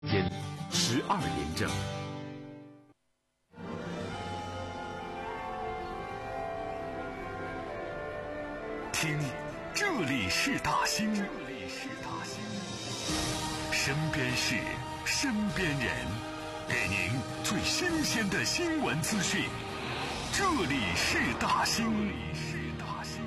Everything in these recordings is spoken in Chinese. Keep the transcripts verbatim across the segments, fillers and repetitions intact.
天十二点整。听，这里是大兴，这里是大兴，身边事，身边人，给您最新鲜的新闻资讯。这里是大兴，这里是大兴。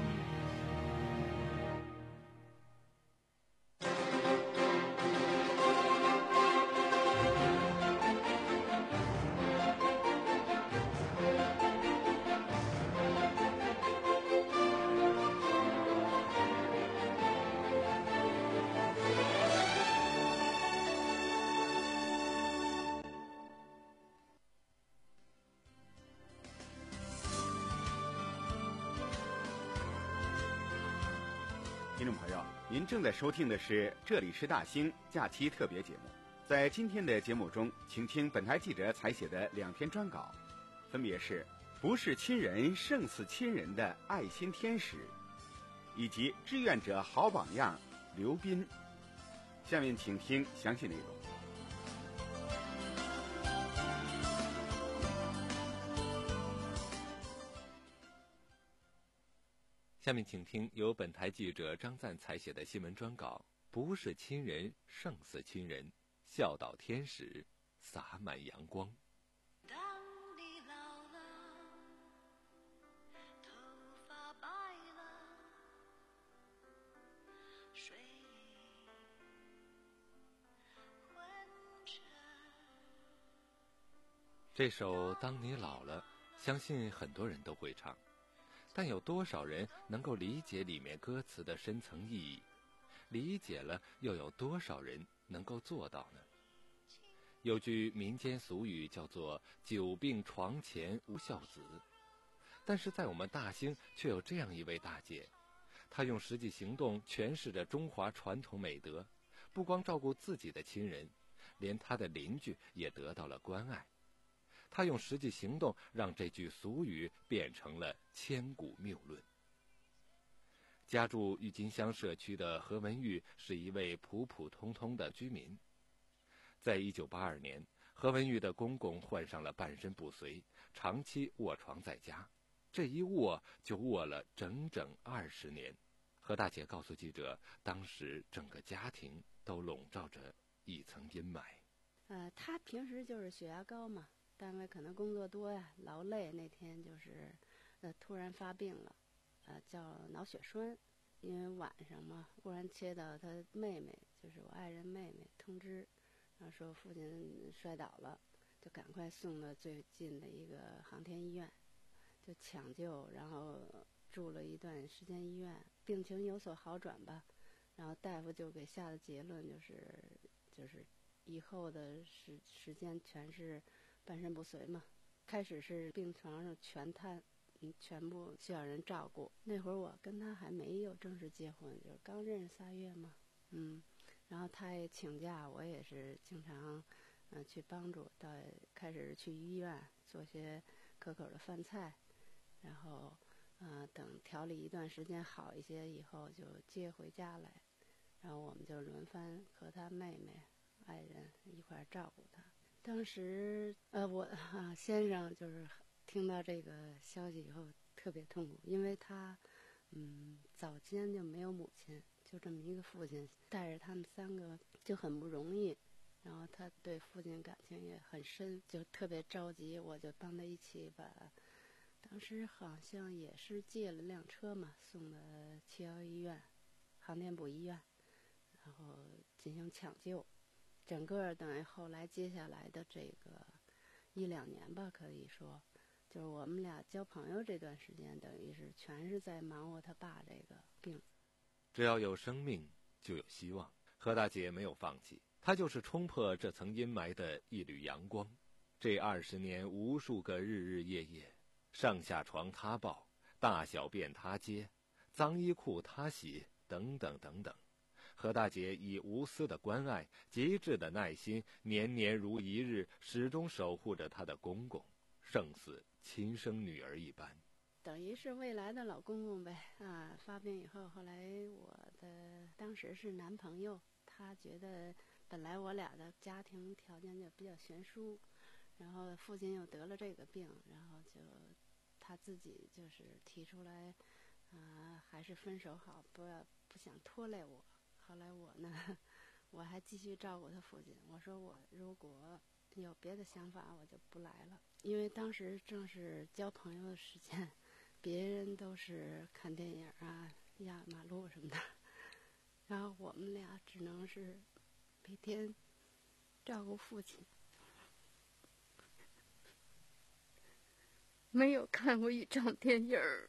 听众朋友，您正在收听的是这里是大兴假期特别节目。在今天的节目中，请听本台记者采写的两篇专稿，分别是不是亲人胜似亲人的爱心天使，以及志愿者好榜样刘斌。下面请听详细内容。 下面请听由本台记者张赞采写的新闻专稿，不是亲人胜似亲人，孝道天使洒满阳光。 当你老了，头发白了，睡意昏沉。 这首《当你老了》，相信很多人都会唱，但有多少人能够理解里面歌词的深层意义？理解了，又有多少人能够做到呢？有句民间俗语叫做“久病床前无孝子”，但是在我们大兴却有这样一位大姐，她用实际行动诠释着中华传统美德，不光照顾自己的亲人，连她的邻居也得到了关爱。他用实际行动让这句俗语变成了千古谬论。家住郁金香社区的何文玉是一位普普通通的居民。在一九八二年，何文玉的公公患上了半身不遂，长期卧床在家，这一卧就卧了整整二十年。何大姐告诉记者，当时整个家庭都笼罩着一层阴霾。 呃，他平时就是血压高嘛，单位可能工作多呀，劳累，那天就是呃突然发病了，呃叫脑血栓，因为晚上嘛，忽然接到他妹妹，就是我爱人妹妹通知，然后说父亲摔倒了，就赶快送到最近的一个航天医院，就抢救，然后住了一段时间医院，病情有所好转吧，然后大夫就给下的结论就是就是以后的时时间全是半身不遂嘛，开始是病床上全瘫，嗯，全部需要人照顾。那会儿我跟他还没有正式结婚，就是刚认识仨月嘛，嗯，然后他也请假，我也是经常，嗯、呃，去帮助。到开始去医院做些可口的饭菜，然后，呃，等调理一段时间好一些以后，就接回家来，然后我们就轮番和他妹妹、爱人一块儿照顾他。当时，呃，我啊先生就是听到这个消息以后特别痛苦，因为他，嗯，早间就没有母亲，就这么一个父亲带着他们三个就很不容易，然后他对父亲感情也很深，就特别着急，我就帮他一起把，当时好像也是借了辆车嘛，送到七幺医院，航天部医院，然后进行抢救。整个等于后来接下来的这个一两年吧，可以说，就是我们俩交朋友这段时间，等于是全是在忙活他爸这个病。 只要有生命，就有希望。何大姐没有放弃，她就是冲破这层阴霾的一缕阳光。这二十年，无数个日日夜夜，上下床她抱，大小便她接，脏衣裤她洗，等等等等。何大姐以无私的关爱、极致的耐心，年年如一日，始终守护着她的公公，胜似亲生女儿一般。 等于是未来的老公公呗啊！发病以后，后来我的当时是男朋友，他觉得本来我俩的家庭条件就比较悬殊，然后父亲又得了这个病，然后就他自己就是提出来，啊、呃，还是分手好，不要不想拖累我。后来我呢，我还继续照顾他父亲。我说我如果有别的想法，我就不来了，因为当时正是交朋友的时间，别人都是看电影啊、压马路什么的，然后我们俩只能是每天照顾父亲。没有看过一场电影儿，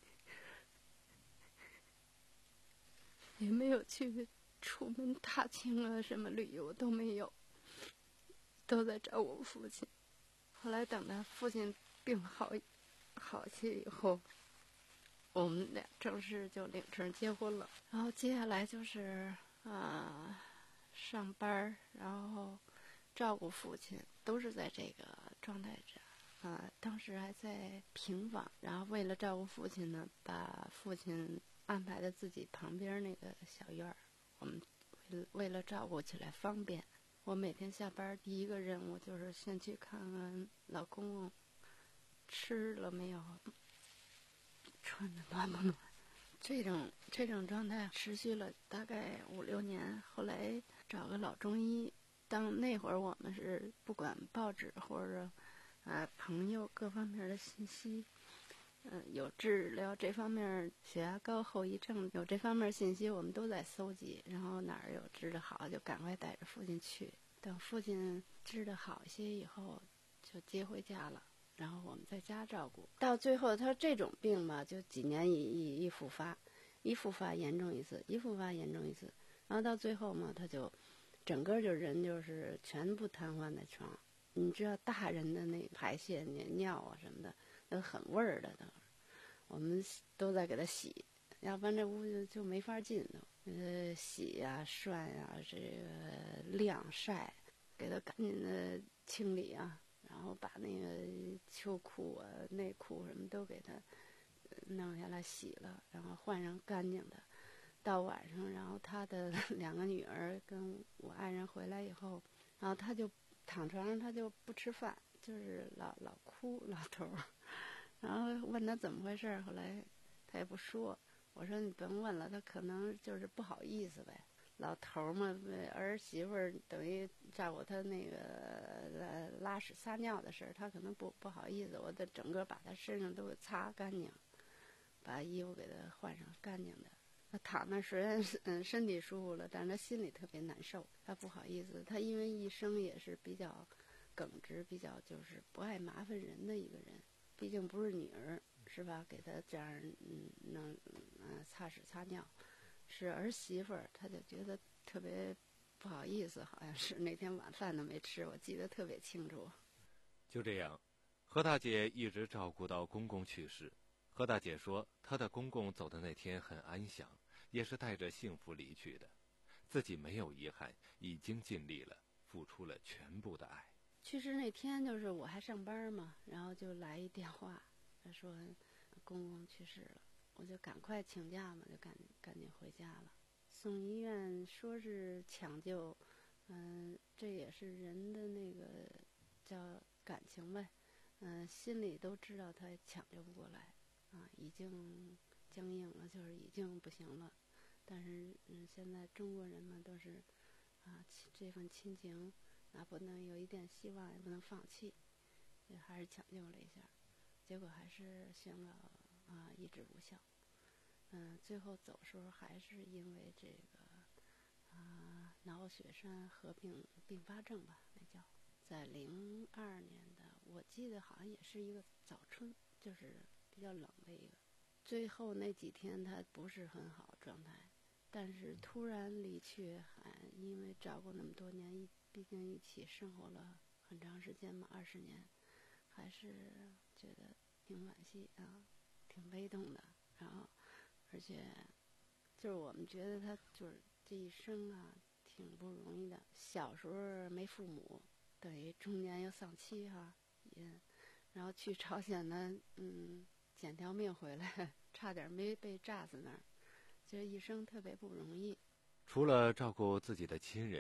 也没有去出门踏青啊，什么旅游都没有，都在找我父亲。后来等他父亲病好好些以后，我们俩正式就领证结婚了。然后接下来就是啊、呃、上班，然后照顾父亲，都是在这个状态下。啊、呃，当时还在平房，然后为了照顾父亲呢，把父亲安排在自己旁边那个小院儿。我们为了为了照顾起来方便，我每天下班第一个任务就是先去看看老公公吃了没有，穿的暖不暖。这种这种状态持续了大概五六年，后来找个老中医。当那会儿我们是不管报纸或者啊，朋友各方面的信息，嗯、呃，有治疗这方面血压高后遗症，有这方面信息，我们都在搜集。然后哪儿有治得好，就赶快带着父亲去。等父亲治得好些以后，就接回家了。然后我们在家照顾。到最后，他这种病嘛，就几年一一一复发，一复发严重一次，一复发严重一次。然后到最后嘛，他就整个就人就是全部瘫痪在床。你知道大人的那排泄、尿啊什么的，都很味儿的都，我们都在给他洗，要不然这屋就就没法进都。呃，洗呀、涮呀、这个晾晒，给他赶紧的清理啊，然后把那个秋裤啊、内裤什么都给他弄下来洗了，然后换上干净的。到晚上，然后他的两个女儿跟我爱人回来以后，然后他就躺床上，他就不吃饭，就是老老哭，老头儿。然后问他怎么回事，后来他也不说。我说你甭问了，他可能就是不好意思呗。老头儿嘛，儿媳妇儿等于照顾他那个拉屎撒尿的事儿，他可能不不好意思。我得整个把他身上都给擦干净，把衣服给他换上干净的。他躺那虽然嗯身体舒服了，但是他心里特别难受，他不好意思。他因为一生也是比较耿直，比较就是不爱麻烦人的一个人，毕竟不是女儿是吧？给他这样嗯能嗯擦屎擦尿，是儿媳妇儿，他就觉得特别不好意思，好像是那天晚饭都没吃，我记得特别清楚。 就这样，何大姐一直照顾到公公去世。何大姐说，她的公公走的那天很安详，也是带着幸福离去的，自己没有遗憾，已经尽力了，付出了全部的爱。 去世那天就是我还上班嘛，然后就来一电话，他说公公去世了，我就赶快请假嘛，就赶赶紧回家了。送医院说是抢救，嗯、呃，这也是人的那个叫感情呗，嗯、呃，心里都知道他抢救不过来。啊，已经僵硬了，就是已经不行了。但是，嗯，现在中国人嘛，都是啊，这份亲情，哪不能有一点希望，也不能放弃，也还是抢救了一下，结果还是宣告啊医治无效。嗯，最后走时候还是因为这个啊脑血栓合并并发症吧，那叫在零二年的，我记得好像也是一个早春，就是比较冷的一个。最后那几天他不是很好状态，但是突然离去，还因为照顾那么多年，一毕竟一起生活了很长时间嘛，二十年，还是觉得挺惋惜啊，挺悲痛的。然后，而且就是我们觉得他就是这一生啊，挺不容易的。小时候没父母，等于中年又丧妻哈、啊，也，然后去朝鲜呢，嗯。捡条命回来，差点没被炸死那儿，这一生特别不容易。 除了照顾自己的亲人，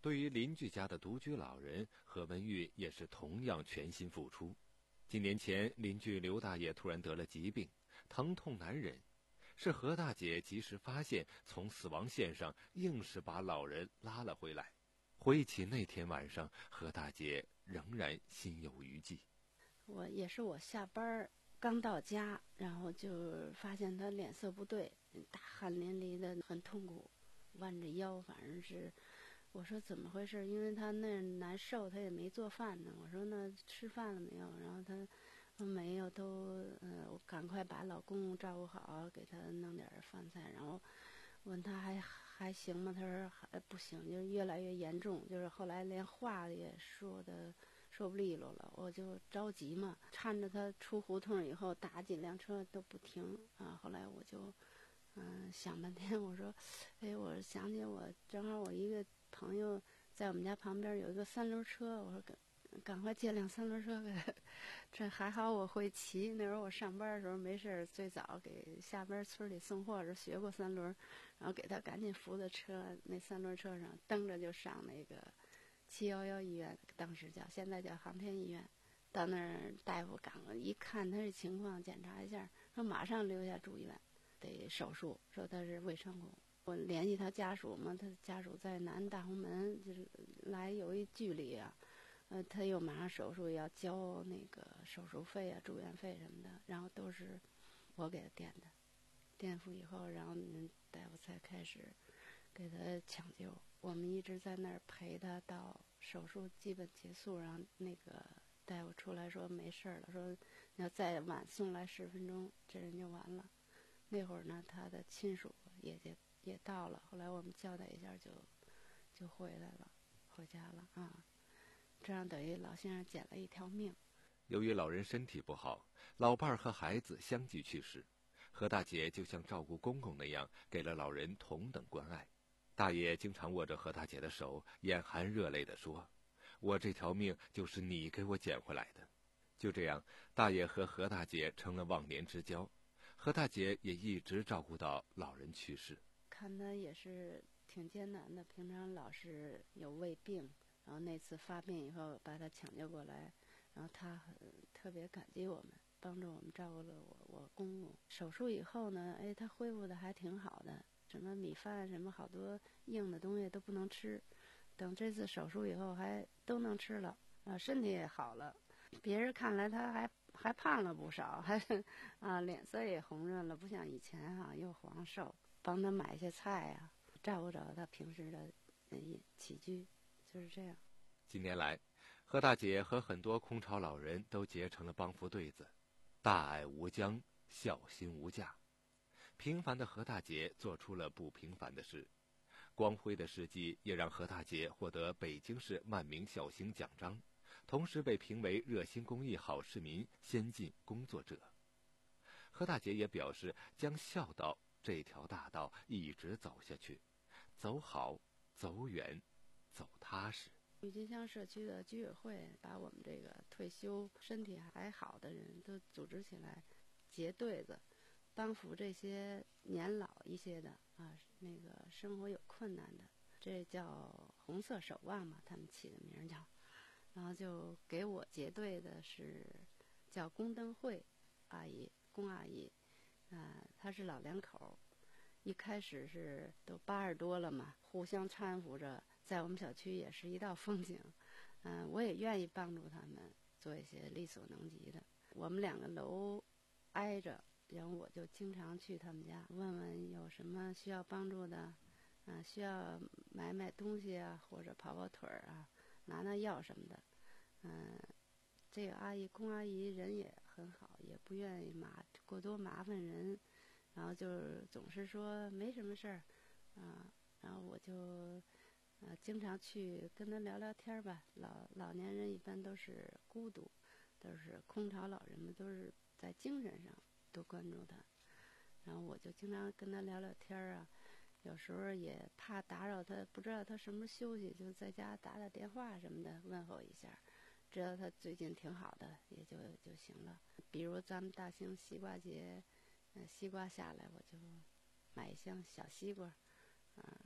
对于邻居家的独居老人，何文玉也是同样全心付出。几年前，邻居刘大爷突然得了疾病，疼痛难忍，是何大姐及时发现，从死亡线上硬是把老人拉了回来。回忆起那天晚上，何大姐仍然心有余悸。 我也是我下班儿刚到家，然后就发现他脸色不对，大汗淋漓的，很痛苦，弯着腰，反正是，我说怎么回事？因为他那难受，他也没做饭呢。我说那吃饭了没有？然后他说没有，都呃，我赶快把老公公照顾好，给他弄点饭菜，然后问他还还行吗？他说还不行，就越来越严重，就是后来连话也说的说不利落了，我就着急嘛，搀着他出胡同以后，打几辆车都不停啊。后来我就嗯、呃、想半天，我说，哎，我想起我正好我一个朋友在我们家旁边有一个三轮车，我说赶赶快借辆三轮车给他，这还好我会骑，那时候我上班的时候没事儿，最早给下边村里送货时学过三轮，然后给他赶紧扶在车那三轮车上，蹬着就上那个七幺幺医院，当时叫，现在叫航天医院。到那儿大夫赶快一看他这情况，检查一下，说马上留下住院，得手术，说他是胃穿孔。我联系他家属嘛，他家属在南大红门，就是来有一距离啊。呃，他又马上手术要交那个手术费啊、住院费什么的，然后都是我给他垫的。垫付以后，然后大夫才开始给他抢救。我们一直在那儿陪他到手术基本结束，然后那个大夫出来说没事了，说要再晚送来十分钟，这人就完了。那会儿呢，他的亲属也也也到了，后来我们交代一下就就回来了，回家了啊。这样等于老先生捡了一条命。 由于老人身体不好，老伴儿和孩子相继去世，何大姐就像照顾公公那样，给了老人同等关爱。大爷经常握着何大姐的手，眼含热泪地说：“我这条命就是你给我捡回来的。”就这样，大爷和何大姐成了忘年之交。何大姐也一直照顾到老人去世。 看他也是挺艰难的，平常老是有胃病，然后那次发病以后把他抢救过来，然后他很特别感激我们，帮助我们照顾了我我公公。手术以后呢，哎，他恢复的还挺好的，什么米饭什么好多硬的东西都不能吃，等这次手术以后还都能吃了，啊，身体也好了。别人看来他还还胖了不少，还啊脸色也红润了，不像以前哈、啊、又黄瘦。帮他买些菜呀、啊，照顾着他平时的呃起居，就是这样。 近年来，何大姐和很多空巢老人都结成了帮扶对子，大爱无疆，孝心无价。平凡的何大姐做出了不平凡的事，光辉的事迹也让何大姐获得北京市万名孝星奖章，同时被评为热心公益好市民、先进工作者。何大姐也表示，将孝道这条大道一直走下去，走好，走远，走踏实。 郁金香社区的居委会把我们这个退休身体还好的人都组织起来，结对子，帮扶这些年老一些的啊，那个生活有困难的，这叫红色守望嘛，他们起的名叫。然后就给我结对的是叫宫灯会阿姨，宫阿姨。啊、呃，他是老两口，一开始是都八十多了嘛，互相搀扶着，在我们小区也是一道风景。嗯、呃，我也愿意帮助他们做一些力所能及的。我们两个楼挨着，然后我就经常去他们家问问有什么需要帮助的，啊、呃，需要买买东西啊，或者跑跑腿儿啊，拿拿药什么的。嗯、呃，这个阿姨宫阿姨人也很好，也不愿意麻过多麻烦人，然后就是总是说没什么事儿，啊，然后我就呃经常去跟他聊聊天吧。老老年人一般都是孤独，都是空巢老人们，都是在精神上多关注他，然后我就经常跟他聊聊天啊。有时候也怕打扰他，不知道他什么时候休息，就在家打打电话什么的问候一下，知道他最近挺好的也就就行了。比如咱们大兴西瓜节，呃，西瓜下来我就买一箱小西瓜，嗯、呃，给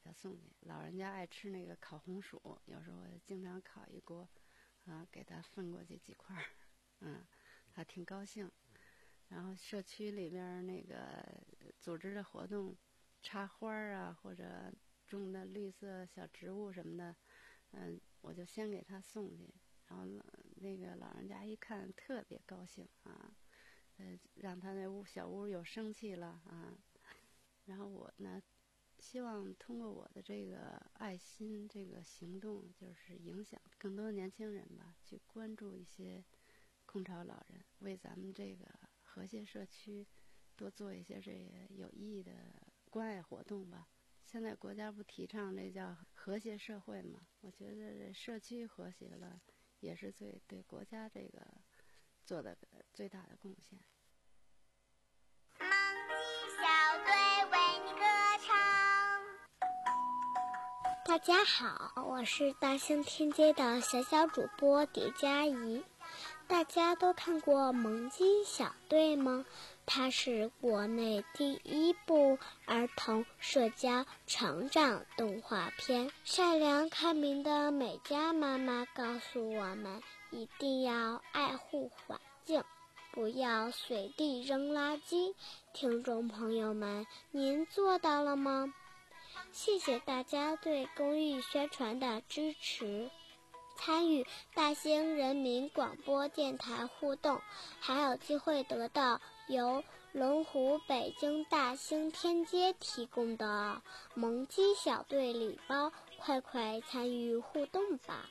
他送去。老人家爱吃那个烤红薯，有时候我经常烤一锅，啊，给他分过去几块儿，嗯，他挺高兴。然后社区里边那个组织的活动，插花啊或者种的绿色小植物什么的，嗯，我就先给他送去。然后那个老人家一看特别高兴啊，呃，让他那屋小屋有生气了啊。然后我呢，希望通过我的这个爱心这个行动，就是影响更多的年轻人吧，去关注一些空巢老人，为咱们这个和谐社区多做一些这个有意义的关爱活动吧。现在国家不提倡这叫和谐社会嘛？我觉得这社区和谐了，也是最对国家这个做的最大的贡献。 梦鸡小队为你歌唱。大家好，我是大兴天街的小小主播蝶佳怡。大家都看过《萌鸡小队》吗？它是国内第一部儿童社交成长动画片。善良开明的美嘉妈妈告诉我们，一定要爱护环境，不要随地扔垃圾。听众朋友们，您做到了吗？谢谢大家对公益宣传的支持。参与大兴人民广播电台互动，还有机会得到由龙湖北京大兴天街提供的萌鸡小队礼包，快快参与互动吧！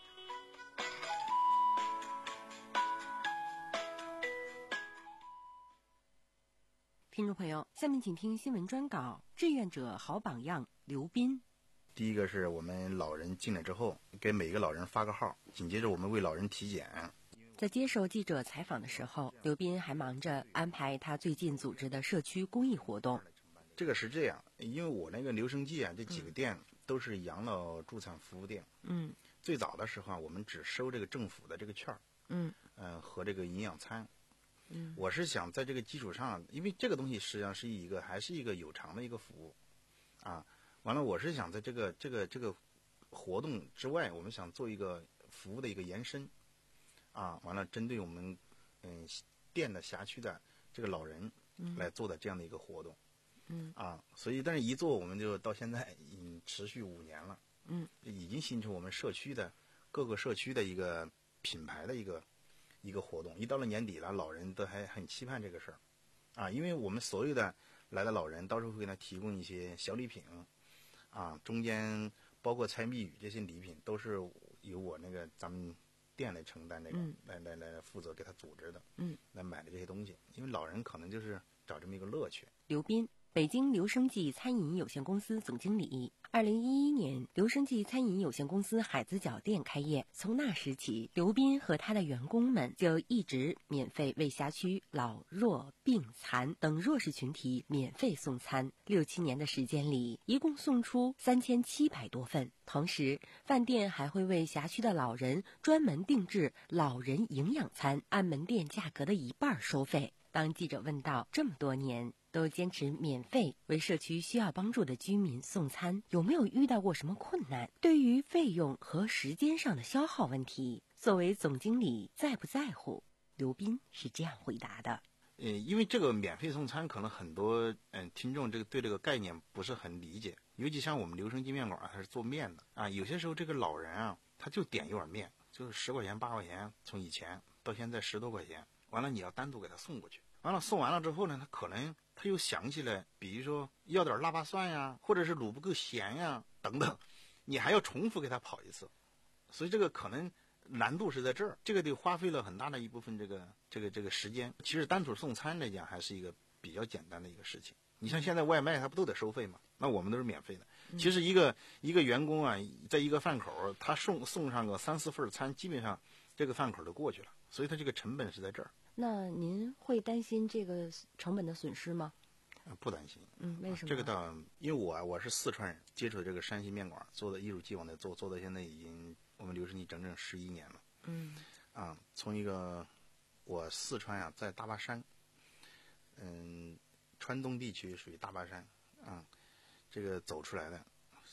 听众朋友，下面请听新闻专稿：志愿者好榜样刘斌。 第一个是我们老人进来之后，给每个老人发个号，紧接着我们为老人体检。 在接受记者采访的时候，刘斌还忙着安排他最近组织的社区公益活动。 这个是这样，因为我那个留声记啊，这几个店都是养老助残服务店。嗯，最早的时候啊，我们只收这个政府的这个券儿。嗯，呃，和这个营养餐。嗯，我是想在这个基础上，因为这个东西实际上是一个还是一个有偿的一个服务，啊。完了，我是想在这个这个这个活动之外，我们想做一个服务的一个延伸，啊，完了针对我们嗯店的辖区的这个老人来做的这样的一个活动，嗯啊，所以但是一做我们就到现在已经持续五年了，嗯，已经形成我们社区的各个社区的一个品牌的一个一个活动。一到了年底了，老人都还很期盼这个事儿，啊，因为我们所有的来的老人到时候会给他提供一些小礼品。啊，中间包括猜谜语这些礼品都是由我那个咱们店来承担这个，嗯、来来来负责给他组织的，嗯，来买的这些东西，因为老人可能就是找这么一个乐趣。 刘斌，北京留声记餐饮有限公司总经理。二零一一年，留声记餐饮有限公司海子角店开业，从那时起，刘斌和他的员工们就一直免费为辖区老弱病残等弱势群体免费送餐。六七年的时间里，一共送出三千七百多份。同时，饭店还会为辖区的老人专门定制老人营养餐，按门店价格的一半收费。当记者问到这么多年都坚持免费为社区需要帮助的居民送餐，有没有遇到过什么困难？对于费用和时间上的消耗问题，作为总经理在不在乎？刘斌是这样回答的。 呃，因为这个免费送餐，可能很多嗯、呃、听众这个对这个概念不是很理解，尤其像我们留声记面馆，它是做面的啊。有些时候这个老人啊，他就点一碗面，就是十块钱八块钱，从以前到现在十多块钱，完了你要单独给他送过去。完了送完了之后呢，他可能他又想起来，比如说要点腊八蒜呀，或者是卤不够咸呀等等，你还要重复给他跑一次，所以这个可能难度是在这儿，这个得花费了很大的一部分这个这个这个时间。其实单纯送餐来讲，还是一个比较简单的一个事情。你像现在外卖，它不都得收费吗？那我们都是免费的。其实一个一个员工啊，在一个饭口，他送送上个三四份餐，基本上这个饭口就过去了，所以他这个成本是在这儿。 那您会担心这个成本的损失吗？ 呃、不担心。 嗯，为什么？ 这个倒，因为我我是四川人，接触这个山西面馆，做的一如既往的做，做到现在已经我们留声记整整十一年了。嗯，啊，从一个我四川啊，在大巴山，嗯，川东地区属于大巴山啊，这个走出来的，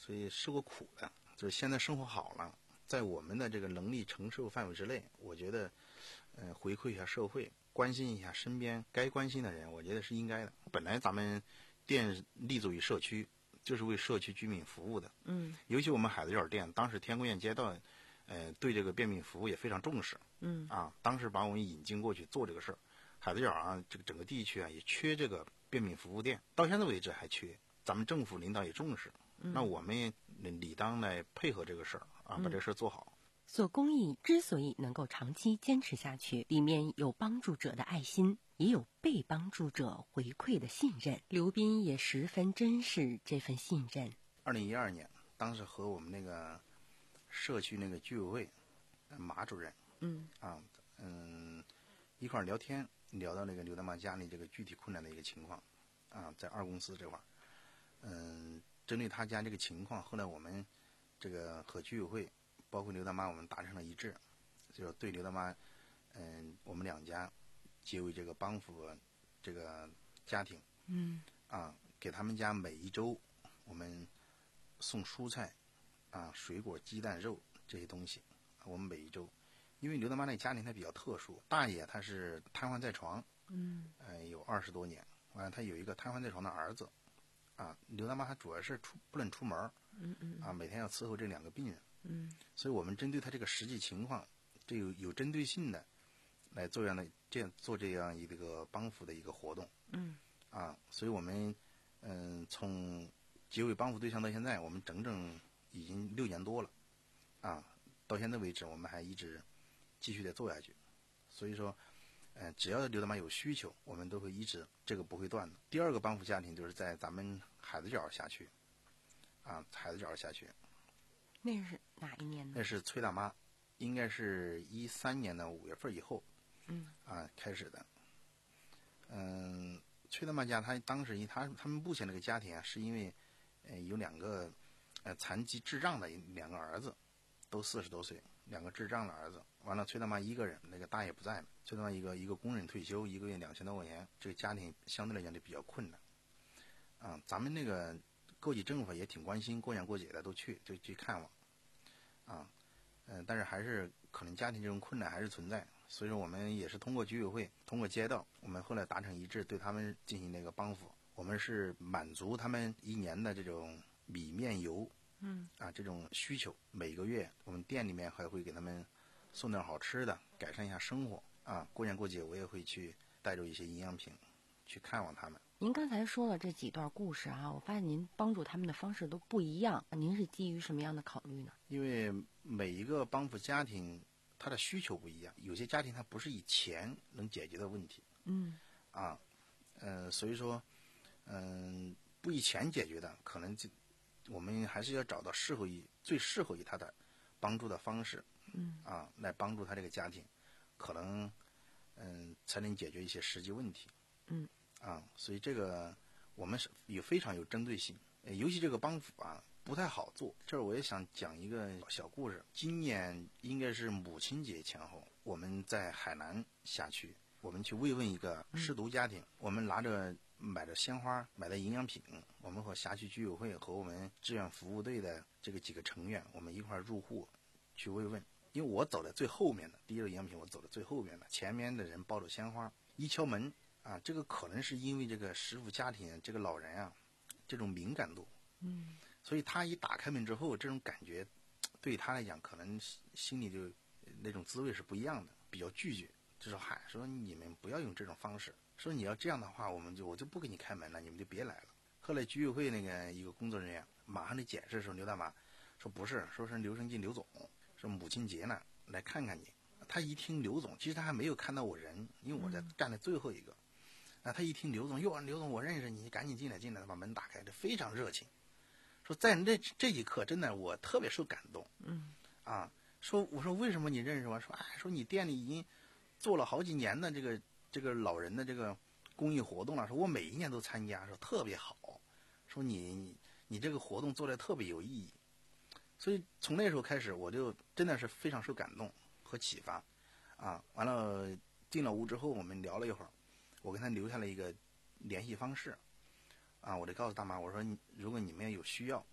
所以受过苦的，就是现在生活好了，在我们的这个能力承受范围之内，我觉得，呃，回馈一下社会，关心一下身边该关心的人，我觉得是应该的。本来咱们店立足于社区，就是为社区居民服务的。 嗯， 尤其我们海子角店，当时天宫苑街道，呃，对这个便民服务也非常重视。 嗯， 啊，当时把我们引进过去做这个事儿。海子角啊，这个整个地区啊，也缺这个便民服务店，到现在为止还缺。咱们政府领导也重视， 嗯、 那我们理当来配合这个事儿啊，把这个事儿做好。 做公益之所以能够长期坚持下去，里面有帮助者的爱心，也有被帮助者回馈的信任。刘斌也十分珍视这份信任。 二零一二年，当时和我们那个社区那个居委会马主任， 嗯啊嗯一块儿聊天，聊到那个刘大妈家里这个具体困难的一个情况，啊，在二公司这块儿，嗯，针对他家这个情况，后来我们这个和居委会，包括刘大妈，我们达成了一致，就是对刘大妈，嗯，我们两家结为这个帮扶这个家庭， 嗯， 啊，给他们家每一周我们送蔬菜，啊，水果、鸡蛋、肉这些东西，我们每一周。因为刘大妈那个家庭她比较特殊，大爷他是瘫痪在床， 嗯， 呃，有二十多年，完了他有一个瘫痪在床的儿子，啊，刘大妈她主要是出不能出门， 嗯嗯， 啊，每天要伺候这两个病人， 嗯， 所以我们针对他这个实际情况，这有有针对性的来做这样的这样做这样一个帮扶的一个活动， 嗯， 啊，所以我们嗯、呃、从结为帮扶对象到现在，我们整整已经六年多了，啊，到现在为止我们还一直继续的做下去，所以说，呃，只要刘大妈有需求，我们都会一直这个不会断的。第二个帮扶家庭就是在咱们海子角辖区，啊，海子角辖区。 那是哪一年呢？ 那是崔大妈，应该是一三年的五月份以后， 嗯， 啊开始的。嗯，崔大妈家她当时她他们目前这个家庭啊，是因为，呃，有两个，呃，残疾智障的两个儿子，都四十多岁。两个智障的儿子，完了崔大妈一个人，那个大爷不在了，崔大妈一个一个工人退休，一个月两千多块钱，这个家庭相对来讲就比较困难。啊，咱们那个各级政府也挺关心，过年过节的都去就去看望。啊，嗯、呃，但是还是可能家庭这种困难还是存在，所以说我们也是通过居委会，通过街道，我们后来达成一致，对他们进行那个帮扶。我们是满足他们一年的这种米面油。 嗯啊，这种需求，每个月我们店里面还会给他们送点好吃的，改善一下生活啊。过年过节我也会去带着一些营养品去看望他们。 您刚才说了这几段故事啊，我发现您帮助他们的方式都不一样，您是基于什么样的考虑呢？ 因为每一个帮扶家庭他的需求不一样，有些家庭他不是以钱能解决的问题， 嗯啊，呃，所以说，嗯、呃，不以钱解决的，可能就我们还是要找到适合于最适合于他的帮助的方式， 嗯啊，来帮助他这个家庭，可能嗯才能解决一些实际问题， 嗯啊，所以这个我们是也非常有针对性，呃尤其这个帮扶啊不太好做。这儿我也想讲一个小故事。今年应该是母亲节前后，我们在海南辖区，我们去慰问一个失独家庭，嗯、我们拿着。买的鲜花，买的营养品，我们和辖区居委会和我们志愿服务队的这个几个成员，我们一块入户去慰问。因为我走在最后面的，第一个营养品我走在最后面的，前面的人抱着鲜花，一敲门啊，这个可能是因为这个失独家庭这个老人啊，这种敏感度， 嗯， 所以他一打开门之后，这种感觉对他来讲，可能心里就那种滋味是不一样的，比较拒绝，就说嗨，说你们不要用这种方式。说你要这样的话，我们就我就不给你开门了，你们就别来了。后来居委会那个一个工作人员马上就解释说，刘大妈说不是，说是刘生进刘总，说母亲节呢来看看你。他一听刘总，其实他还没有看到我人，因为我在站在最后一个。啊，他一听刘总，哟，刘总我认识你，赶紧进来进来，把门打开，这非常热情。说在那这一刻，真的我特别受感动。 嗯， 啊，说我说为什么你认识我？说哎，说你店里已经做了好几年的这个。这个老人的这个公益活动了，说我每一年都参加，说特别好，说你你这个活动做得特别有意义，所以从那时候开始，我就真的是非常受感动和启发，啊，完了进了屋之后，我们聊了一会儿，我跟他留下了一个联系方式，啊，我就告诉大妈，我说如果你们有需要，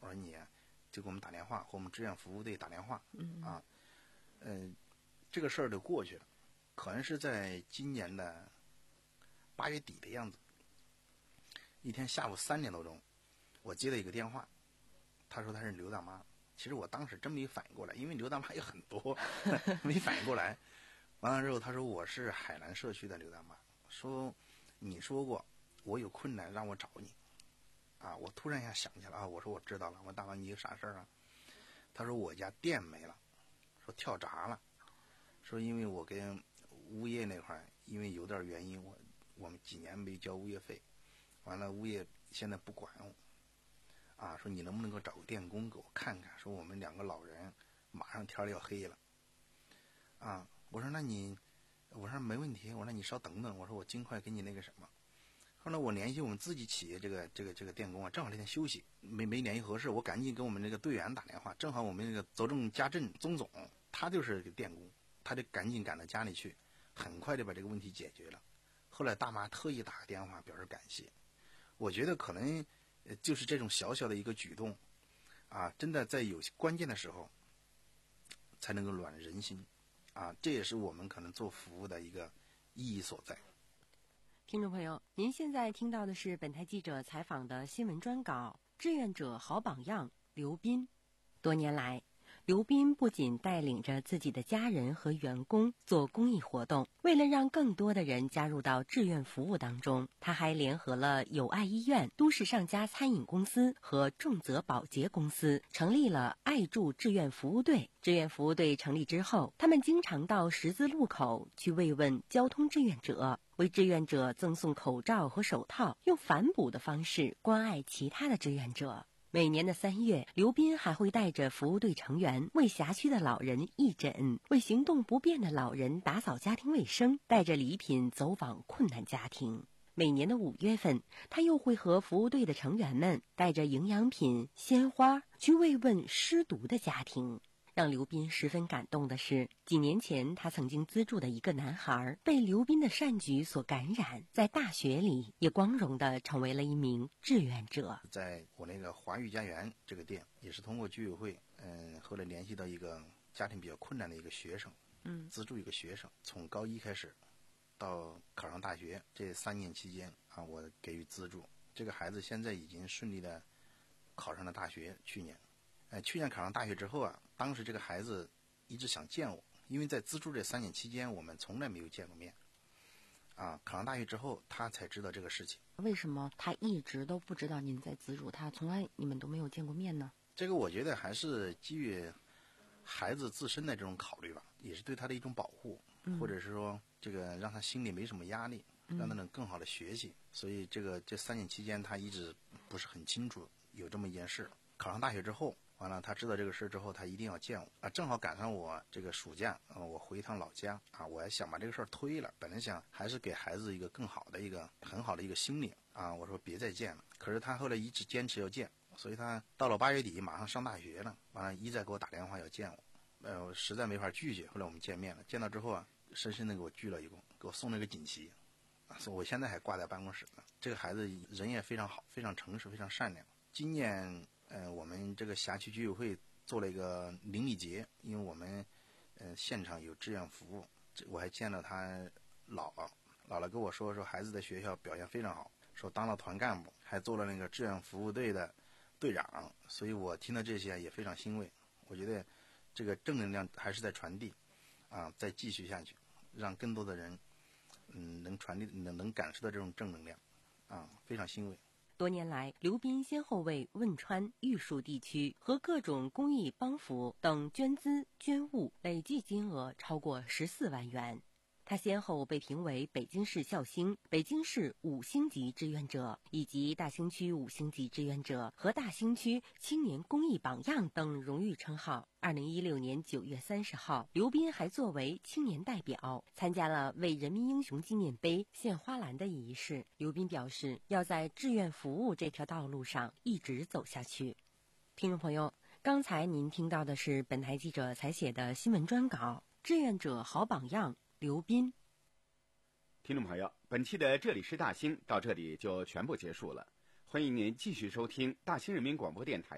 我说你就给我们打电话，和我们志愿服务队打电话， 嗯啊，嗯、呃，这个事儿就过去了。可能是在今年的八月底的样子，一天下午三点多钟，我接了一个电话，他说他是刘大妈。其实我当时真没反应过来，因为刘大妈有很多，没反应过来。完了之后，他说我是海南社区的刘大妈，说你说过我有困难让我找你，啊，我突然一下想起来啊，我说我知道了，我大妈你有啥事儿啊？他说我家店没了，说跳闸了，说因为我跟物业那块儿因为有点原因，我我们几年没交物业费，完了物业现在不管我，啊，说你能不能够找个电工给我看看，说我们两个老人马上天要黑了，啊，我说那你，我说没问题，我说那你稍等等，我说我尽快给你那个什么。后来我联系我们自己企业这个这个这个电工啊，正好那天休息，没没联系合适，我赶紧给我们那个队员打电话，正好我们那个走正家政宗总，他就是个电工，他就赶紧赶到家里去，很快就把这个问题解决了。后来大妈特意打个电话表示感谢，我觉得可能就是这种小小的一个举动，啊，真的在有关键的时候才能够暖人心，啊，这也是我们可能做服务的一个意义所在。 听众朋友，您现在听到的是本台记者采访的新闻专稿《志愿者好榜样》刘斌。多年来，刘斌不仅带领着自己的家人和员工做公益活动，为了让更多的人加入到志愿服务当中，他还联合了友爱医院、都市上家餐饮公司和重泽保洁公司，成立了爱助志愿服务队。志愿服务队成立之后，他们经常到十字路口去慰问交通志愿者，为志愿者赠送口罩和手套，用反哺的方式关爱其他的志愿者。每年的三月，刘斌还会带着服务队成员为辖区的老人义诊，为行动不便的老人打扫家庭卫生，带着礼品走访困难家庭。每年的五月份，他又会和服务队的成员们带着营养品、鲜花去慰问失独的家庭。让刘斌十分感动的是，几年前他曾经资助的一个男孩被刘斌的善举所感染，在大学里也光荣地成为了一名志愿者。 在我那个华裕家园这个店，也是通过居委会，嗯，后来联系到一个家庭比较困难的一个学生， 嗯， 资助一个学生，从高一开始到考上大学这三年期间啊，我给予资助。这个孩子现在已经顺利的考上了大学，去年。呃，去年考上大学之后啊，当时这个孩子一直想见我，因为在资助这三年期间，我们从来没有见过面。啊，考上大学之后，他才知道这个事情。 为什么他一直都不知道您在资助他，从来你们都没有见过面呢？ 这个我觉得还是基于孩子自身的这种考虑吧，也是对他的一种保护， 嗯、 或者是说这个让他心里没什么压力，让他能更好的学习。嗯、所以这个这三年期间，他一直不是很清楚有这么一件事。考上大学之后。完了，他知道这个事之后，他一定要见我啊！正好赶上我这个暑假，啊、呃，我回一趟老家啊，我还想把这个事儿推了。本来想还是给孩子一个更好的一个很好的一个心理啊，我说别再见了。可是他后来一直坚持要见，所以他到了八月底马上上大学了，完了一再给我打电话要见我，呃，我实在没法拒绝。后来我们见面了，见到之后啊，深深的给我鞠了一躬，给我送了个锦旗，啊，所以我现在还挂在办公室呢。这个孩子人也非常好，非常诚实，非常善良。今年。呃，我们这个辖区居委会做了一个邻里节，因为我们呃现场有志愿服务，我还见了他姥姥，姥姥跟我说说孩子在学校表现非常好，说当了团干部，还做了那个志愿服务队的队长，所以我听到这些也非常欣慰。我觉得这个正能量还是在传递，啊，再继续下去，让更多的人嗯能传递能能感受到这种正能量，啊，非常欣慰。 多年来，刘斌先后为汶川、玉树地区和各种公益帮扶等捐资捐物，累计金额超过十四万元。他先后被评为北京市孝星、北京市五星级志愿者，以及大兴区五星级志愿者和大兴区青年公益榜样等荣誉称号。二零一六年九月三十号，刘斌还作为青年代表参加了为人民英雄纪念碑献花篮的仪式。刘斌表示，要在志愿服务这条道路上一直走下去。听众朋友，刚才您听到的是本台记者采写的新闻专稿《志愿者好榜样》。刘斌。 听众朋友，本期的这里是大兴到这里就全部结束了，欢迎您继续收听大兴人民广播电台的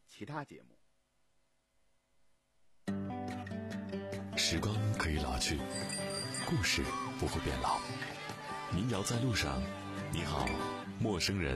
其他节目。 时光可以老去，故事不会变老。民谣在路上，你好，陌生人。